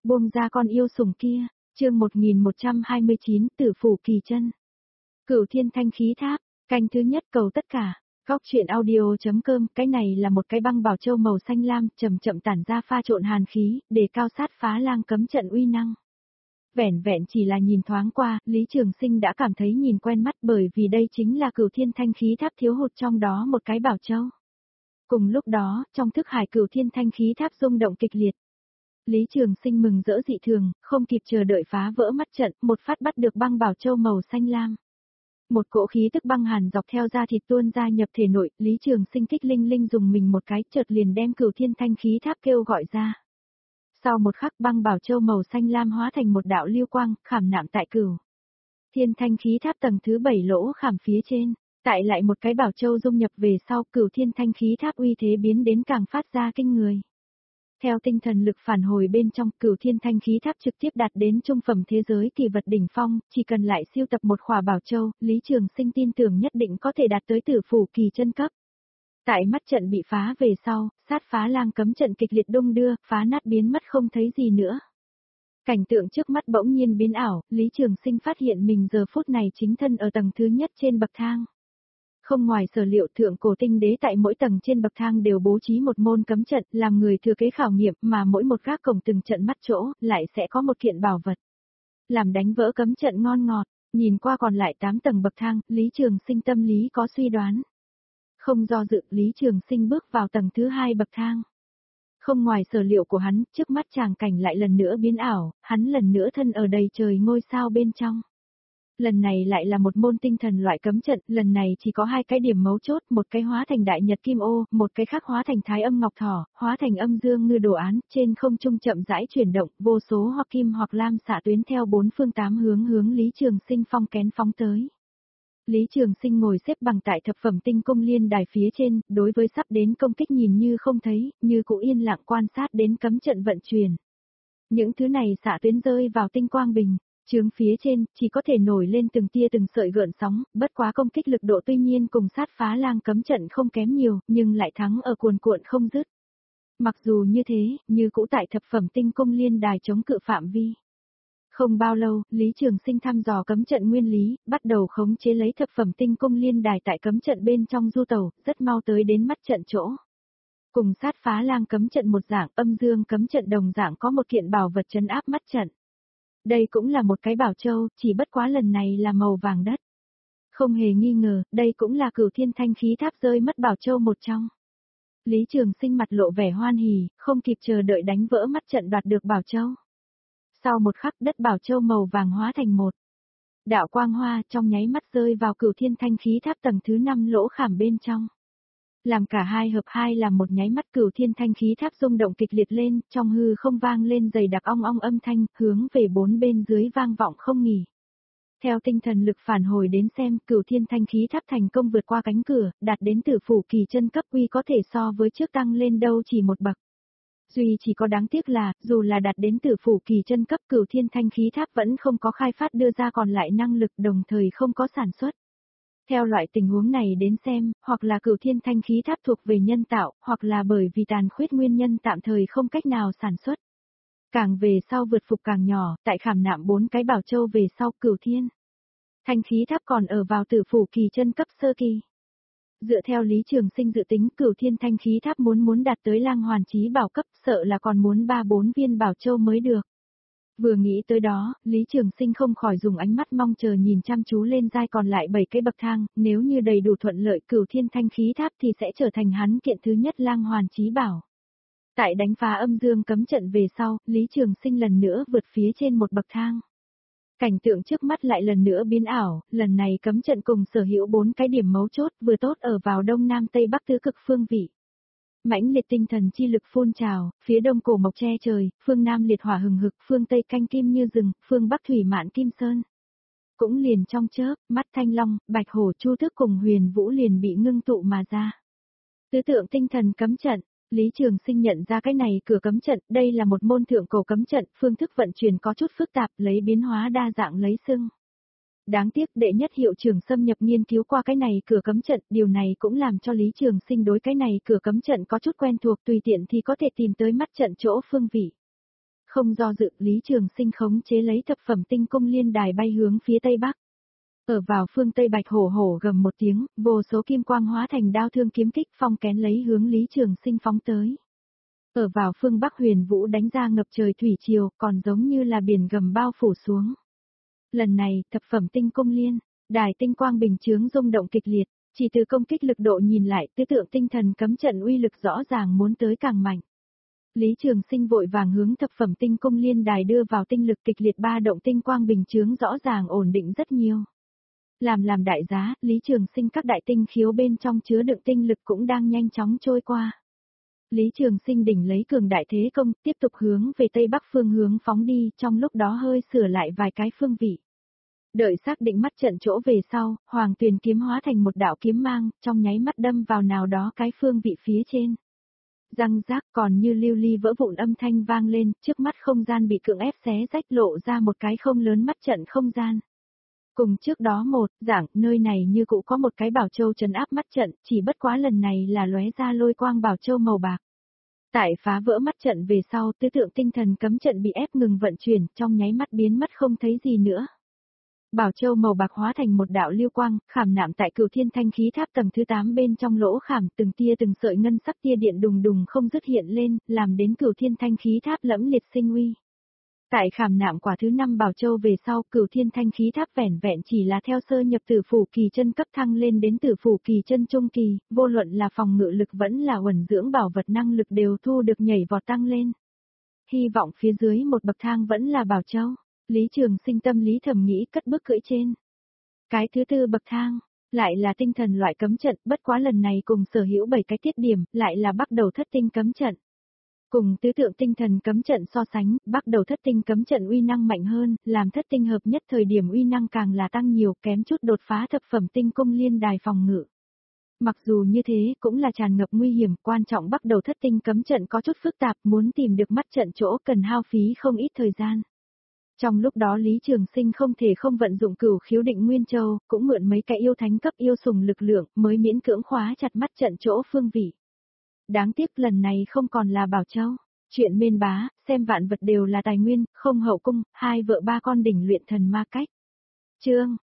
Buông ra con yêu sủng kia, chương 1129 Tử Phủ Kỳ Chân. Cửu Thiên Thanh Khí Tháp, canh thứ nhất cầu tất cả. Góc truyện audio.com. Cái này là một cái băng bảo châu màu xanh lam, chậm chậm tản ra pha trộn hàn khí, để cao sát phá lang cấm trận uy năng. Vẻn vẹn chỉ là nhìn thoáng qua, Lý Trường Sinh đã cảm thấy nhìn quen mắt, bởi vì đây chính là Cửu Thiên Thanh Khí Tháp thiếu hụt trong đó một cái bảo châu. Cùng lúc đó, trong thức hải Cửu Thiên Thanh Khí Tháp rung động kịch liệt. Lý Trường Sinh mừng rỡ dị thường, không kịp chờ đợi phá vỡ mắt trận, một phát bắt được băng bảo châu màu xanh lam. Một cỗ khí tức băng hàn dọc theo da thịt tuôn ra nhập thể nội, Lý Trường Sinh kích linh linh dùng mình một cái, chợt liền đem Cửu Thiên Thanh Khí Tháp kêu gọi ra. Sau một khắc, băng bảo châu màu xanh lam hóa thành một đạo lưu quang, khảm nạm tại Cửu Thiên Thanh Khí Tháp tầng thứ 7 lỗ khảm phía trên. Tại lại một cái bảo châu dung nhập về sau, Cửu Thiên Thanh Khí Tháp uy thế biến đến càng phát ra kinh người. Theo tinh thần lực phản hồi bên trong, Cửu Thiên Thanh Khí Tháp trực tiếp đạt đến trung phẩm thế giới kỳ vật đỉnh phong, chỉ cần lại siêu tập một khỏa bảo châu, Lý Trường Sinh tin tưởng nhất định có thể đạt tới Tử Phủ Kỳ Chân cấp. Tại mắt trận bị phá về sau, sát phá lang cấm trận kịch liệt đung đưa, phá nát biến mất không thấy gì nữa. Cảnh tượng trước mắt bỗng nhiên biến ảo, Lý Trường Sinh phát hiện mình giờ phút này chính thân ở tầng thứ nhất trên bậc thang. Không ngoài sở liệu, thượng cổ tinh đế tại mỗi tầng trên bậc thang đều bố trí một môn cấm trận, làm người thừa kế khảo nghiệm, mà mỗi một gác cổng từng trận mắt chỗ, lại sẽ có một kiện bảo vật. Làm đánh vỡ cấm trận ngon ngọt, nhìn qua còn lại 8 tầng bậc thang, Lý Trường Sinh tâm lý có suy đoán. Không do dự, Lý Trường Sinh bước vào tầng thứ 2 bậc thang. Không ngoài sở liệu của hắn, trước mắt tràng cảnh lại lần nữa biến ảo, hắn lần nữa thân ở đầy trời ngôi sao bên trong. Lần này lại là một môn tinh thần loại cấm trận, lần này chỉ có 2 cái điểm mấu chốt, một cái hóa thành đại nhật kim ô, một cái khác hóa thành thái âm ngọc thỏ, hóa thành âm dương ngư đồ án, trên không trung chậm rãi chuyển động, vô số hoặc kim hoặc lam xạ tuyến theo 4 phương 8 hướng Lý Trường Sinh phong kén phóng tới. Lý Trường Sinh ngồi xếp bằng tại thập phẩm tinh cung liên đài phía trên, đối với sắp đến công kích nhìn như không thấy, như cụ yên lặng quan sát đến cấm trận vận chuyển. Những thứ này xạ tuyến rơi vào tinh quang bình. Chướng phía trên, chỉ có thể nổi lên từng tia từng sợi gợn sóng, bất quá công kích lực độ tuy nhiên cùng sát phá lang cấm trận không kém nhiều, nhưng lại thắng ở cuồn cuộn không dứt. Mặc dù như thế, như cũ tại thập phẩm tinh cung liên đài chống cự phạm vi. Không bao lâu, Lý Trường Sinh thăm dò cấm trận nguyên lý, bắt đầu khống chế lấy thập phẩm tinh cung liên đài tại cấm trận bên trong du tẩu, rất mau tới đến mắt trận chỗ. Cùng sát phá lang cấm trận một dạng, âm dương cấm trận đồng dạng có một kiện bảo vật trấn áp mắt trận. Đây cũng là một cái bảo châu, chỉ bất quá lần này là màu vàng đất. Không hề nghi ngờ, đây cũng là Cửu Thiên Thanh Khí Tháp rơi mất bảo châu một trong. Lý Trường Sinh mặt lộ vẻ hoan hỉ, không kịp chờ đợi đánh vỡ mắt trận đoạt được bảo châu. Sau một khắc, đất bảo châu màu vàng hóa thành một đạo quang hoa, trong nháy mắt rơi vào Cửu Thiên Thanh Khí Tháp tầng thứ 5 lỗ khảm bên trong. Làm cả hai hợp hai làm một nháy mắt, Cửu Thiên Thanh Khí Tháp rung động kịch liệt lên, trong hư không vang lên dày đặc ong ong âm thanh, hướng về 4 bên dưới vang vọng không nghỉ. Theo tinh thần lực phản hồi đến xem, Cửu Thiên Thanh Khí Tháp thành công vượt qua cánh cửa, đạt đến Tử Phủ Kỳ Chân cấp uy có thể so với trước tăng lên đâu chỉ một bậc. Duy chỉ có đáng tiếc là, dù là đạt đến Tử Phủ Kỳ Chân cấp, Cửu Thiên Thanh Khí Tháp vẫn không có khai phát đưa ra còn lại năng lực, đồng thời không có sản xuất. Theo loại tình huống này đến xem, hoặc là Cửu Thiên Thanh Khí Tháp thuộc về nhân tạo, hoặc là bởi vì tàn khuyết nguyên nhân tạm thời không cách nào sản xuất. Càng về sau vượt phục càng nhỏ, tại khảm nạm 4 cái bảo châu về sau, Cửu Thiên Thanh Khí Tháp còn ở vào Tử Phủ Kỳ Chân cấp sơ kỳ. Dựa theo Lý Trường Sinh dự tính, Cửu Thiên Thanh Khí Tháp muốn đạt tới Lang Hoàn Chí Bảo cấp, sợ là còn muốn 3-4 viên bảo châu mới được. Vừa nghĩ tới đó, Lý Trường Sinh không khỏi dùng ánh mắt mong chờ nhìn chăm chú lên giai còn lại 7 cái bậc thang, nếu như đầy đủ thuận lợi Cửu Thiên Thanh Khí Tháp thì sẽ trở thành hắn kiện thứ nhất Lang Hoàn Chí Bảo. Tại đánh phá âm dương cấm trận về sau, Lý Trường Sinh lần nữa vượt phía trên một bậc thang. Cảnh tượng trước mắt lại lần nữa biến ảo, lần này cấm trận cùng sở hữu 4 cái điểm mấu chốt vừa tốt ở vào đông nam tây bắc tứ cực phương vị. Mãnh liệt tinh thần chi lực phun trào, phía đông cổ mộc che trời, phương nam liệt hỏa hừng hực, phương tây canh kim như rừng, phương bắc thủy mạn kim sơn. Cũng liền trong chớp, mắt thanh long, bạch hổ chu tước cùng huyền vũ liền bị ngưng tụ mà ra. Tứ tượng tinh thần cấm trận, Lý Trường Sinh nhận ra cái này cửa cấm trận, đây là một môn thượng cổ cấm trận, phương thức vận chuyển có chút phức tạp, lấy biến hóa đa dạng lấy xưng. Đáng tiếc đệ nhất hiệu trưởng xâm nhập nghiên cứu qua cái này cửa cấm trận, điều này cũng làm cho Lý Trường Sinh đối cái này cửa cấm trận có chút quen thuộc, tùy tiện thì có thể tìm tới mắt trận chỗ phương vị. Không do dự, Lý Trường Sinh khống chế lấy thập phẩm tinh cung liên đài bay hướng phía tây bắc. Ở vào phương Tây Bạch hổ hổ gầm một tiếng, vô số kim quang hóa thành đao thương kiếm kích phong kén lấy hướng Lý Trường Sinh phóng tới. Ở vào phương Bắc Huyền Vũ đánh ra ngập trời thủy triều, còn giống như là biển gầm bao phủ xuống. Lần này, thập phẩm tinh cung liên, đài tinh quang bình chướng rung động kịch liệt, chỉ từ công kích lực độ nhìn lại, tứ tượng tinh thần cấm trận uy lực rõ ràng muốn tới càng mạnh. Lý Trường Sinh vội vàng hướng thập phẩm tinh cung liên đài đưa vào tinh lực kịch liệt ba động tinh quang bình chướng rõ ràng ổn định rất nhiều. Làm đại giá, Lý Trường Sinh các đại tinh khiếu bên trong chứa đựng tinh lực cũng đang nhanh chóng trôi qua. Lý Trường Sinh đỉnh lấy cường đại thế công, tiếp tục hướng về tây bắc phương hướng phóng đi, trong lúc đó hơi sửa lại vài cái phương vị. Đợi xác định mắt trận chỗ về sau, Hoàng Tuyền kiếm hóa thành một đạo kiếm mang, trong nháy mắt đâm vào nào đó cái phương vị phía trên. Răng rác còn như lưu ly vỡ vụn âm thanh vang lên, trước mắt không gian bị cưỡng ép xé rách lộ ra một cái không lớn mắt trận không gian. Cùng trước đó nơi này như cũ có một cái bảo châu trấn áp mắt trận, chỉ bất quá lần này là lóe ra lôi quang bảo châu màu bạc. Tại phá vỡ mắt trận về sau, tứ tượng tinh thần cấm trận bị ép ngừng vận chuyển, trong nháy mắt biến mất không thấy gì nữa. Bảo châu màu bạc hóa thành một đạo lưu quang, khảm nạm tại Cửu Thiên Thanh Khí Tháp tầng thứ 8 bên trong lỗ khảm, từng tia từng sợi ngân sắc tia điện đùng đùng không dứt hiện lên, làm đến Cửu Thiên Thanh Khí Tháp lẫm liệt sinh uy. Tại khảm nạm quả thứ 5 bảo châu về sau, Cửu Thiên Thanh Khí Tháp vẻn vẹn chỉ là theo sơ nhập tử phủ kỳ chân cấp thăng lên đến tử phủ kỳ chân trung kỳ, vô luận là phòng ngự lực vẫn là uẩn dưỡng bảo vật năng lực đều thu được nhảy vọt tăng lên. Hy vọng phía dưới một bậc thang vẫn là bảo châu. Lý Trường Sinh tâm lý thầm nghĩ cất bước cưỡi trên. Cái thứ tư bậc thang, lại là tinh thần loại cấm trận, bất quá lần này cùng sở hữu 7 cái tiết điểm, lại là bắt đầu thất tinh cấm trận. Cùng tứ tượng tinh thần cấm trận so sánh, bắt đầu thất tinh cấm trận uy năng mạnh hơn, làm thất tinh hợp nhất thời điểm uy năng càng là tăng nhiều, kém chút đột phá thập phẩm tinh cung liên đài phòng ngự. Mặc dù như thế, cũng là tràn ngập nguy hiểm, quan trọng bắt đầu thất tinh cấm trận có chút phức tạp, muốn tìm được mắt trận chỗ cần hao phí không ít thời gian. Trong lúc đó Lý Trường Sinh không thể không vận dụng Cửu Khiếu Định Nguyên Châu, cũng mượn mấy cái yêu thánh cấp yêu sùng lực lượng, mới miễn cưỡng khóa chặt mắt trận chỗ phương vị. Đáng tiếc lần này không còn là bảo châu. Chuyện mên bá, xem vạn vật đều là tài nguyên, không hậu cung, hai vợ ba con đỉnh luyện thần ma cách. Chương